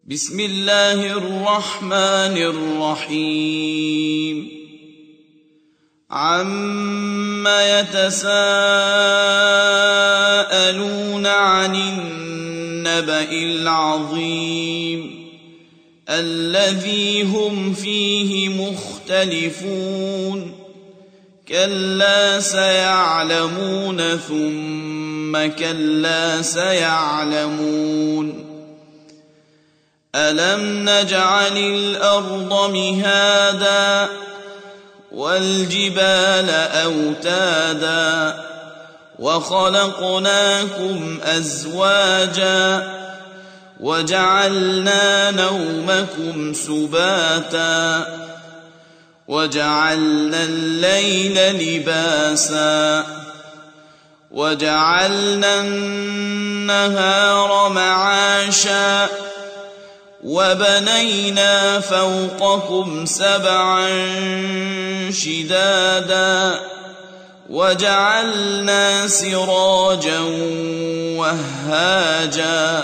بسم الله الرحمن الرحيم عَمَّ يتساءلون عن النبأ العظيم الذي هم فيه مختلفون كلا سيعلمون ثم كلا سيعلمون ألم نجعل الأرض مهادا والجبال أوتادا وخلقناكم أزواجا وجعلنا نومكم سباتا وجعلنا الليل لباسا وجعلنا النهار معاشا وبنينا فوقكم سبعا شدادا وجعلنا سراجا وهاجا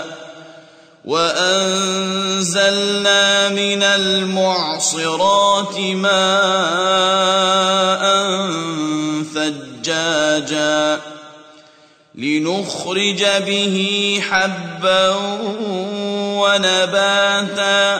وأنزلنا من المعصرات ماء ثجاجا لنخرج به حبا ونباتا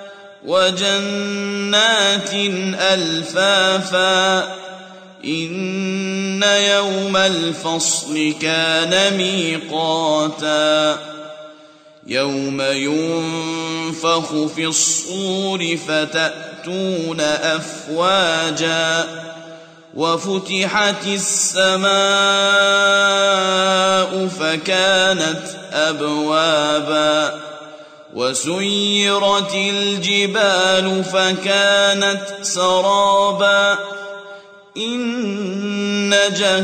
وجنات ألفافا إن يوم الفصل كان ميقاتا يوم ينفخ في الصور فتأتون أفواجا وفتحت السماء فكانت أبوابا وسيرت الجبال فكانت سرابا إن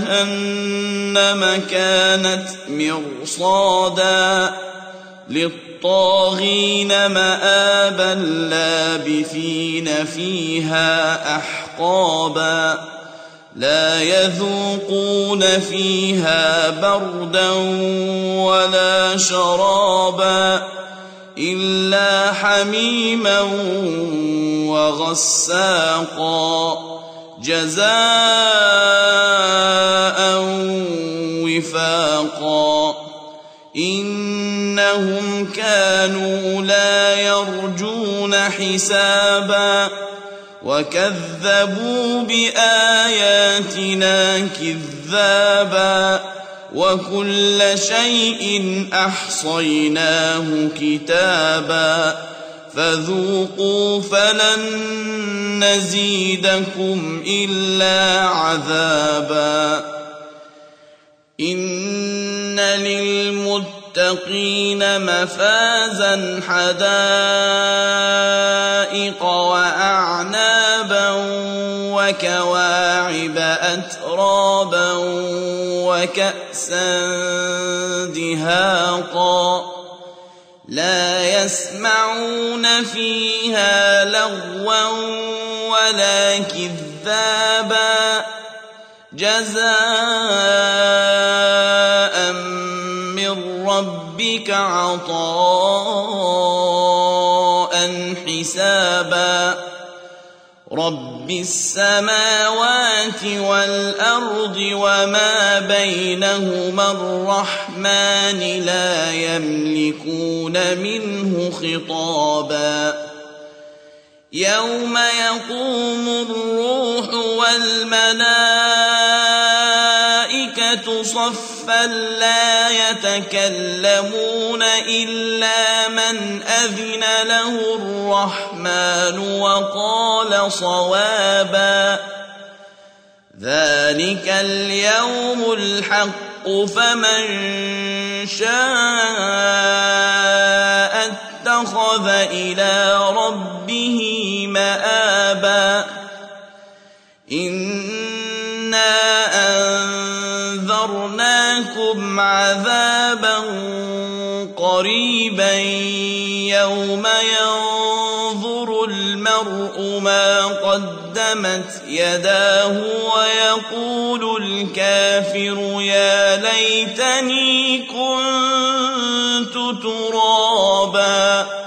جهنم كانت مرصادا للطاغين مآبا لابثين فيها أحقابا لا يذوقون فيها بردا ولا شرابا إلا حميما وغساقا جزاء وفاقا إنهم كانوا لا يرجون حسابا وكذبوا بآياتنا كذابا وكل شيء أحصيناه كتابا فذوقوا فلن نزيدكم إلا عذابا إن للمتقين مفازا حدائق وأعنابا وكواعب أترابا وكأسا دهاقا لا يسمعون فيها لغوا ولا كذابا جزاء من ربك عطاء حسابا رب السماوات والأرض وما بينهما الرحمن لا يملكون منه خطابا يوم يقوم الروح والملائكة صفا لا يتكلمون إلا من أذن له الرحمن وقال صوابا ذلك اليوم الحق فمن شاء اتخذ إلى ربه مآبا إنا أنذرناكم عذابا قريبا يوم ينظر المرء ما قدمت يداه ويقول الكافر يا ليتني كنت ترابا